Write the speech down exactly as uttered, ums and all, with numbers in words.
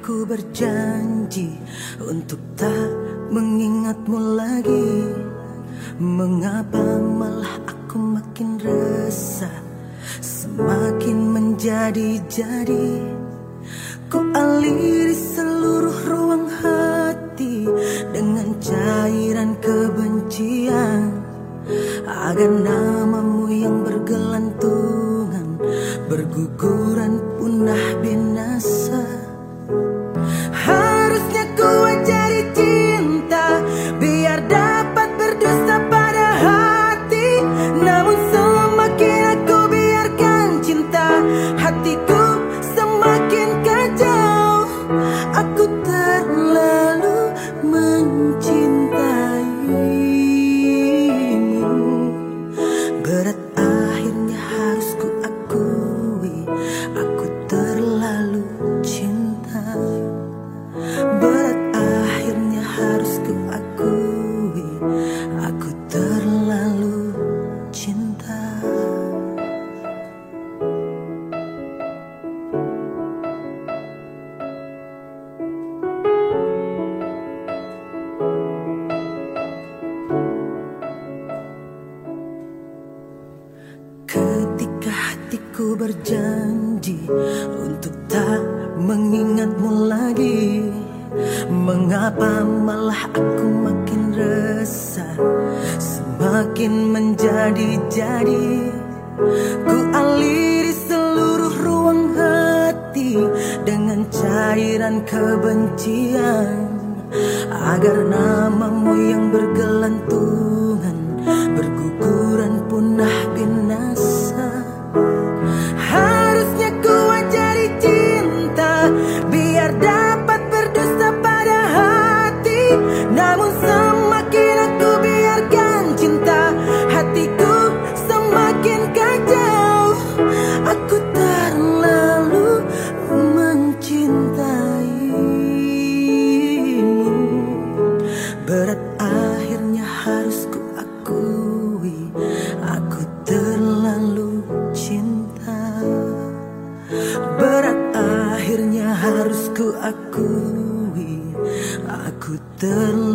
Ku berjanji untuk tak mengingatmu lagi. Mengapa malah aku makin resah, semakin menjadi-jadi. Ku aliri seluruh ruang hati dengan cairan kebencian, agar namamu yang bergelantungan berguguran punah binasa. Harusnya ku ajari cinta biar dapat berdusta pada hati, namun semakin aku biarkan cinta, hatiku semakin kacau. Aku terlalu mencintaimu. Berat akhirnya harus ku akui, aku terlalu cinta. Berat akhirnya harus ku akui, aku terlalu cinta. Ketika hatiku berjanji untuk tak mengingatmu lagi, mengapa malah aku makin resah, semakin menjadi-jadi. Ku aliri seluruh ruang hati dengan cairan kebencian, agar namamu yang bergelantungan berguguran punah binasa. Harusnya ku ajari cinta biar dapat berdusta pada hati, namun semakin aku biarkan cinta, hatiku semakin kacau. Aku terlalu mencintaimu. Berat akhirnya harus ku akui, aku terlalu cinta. Berat akhirnya harus ku akui, aku terlalu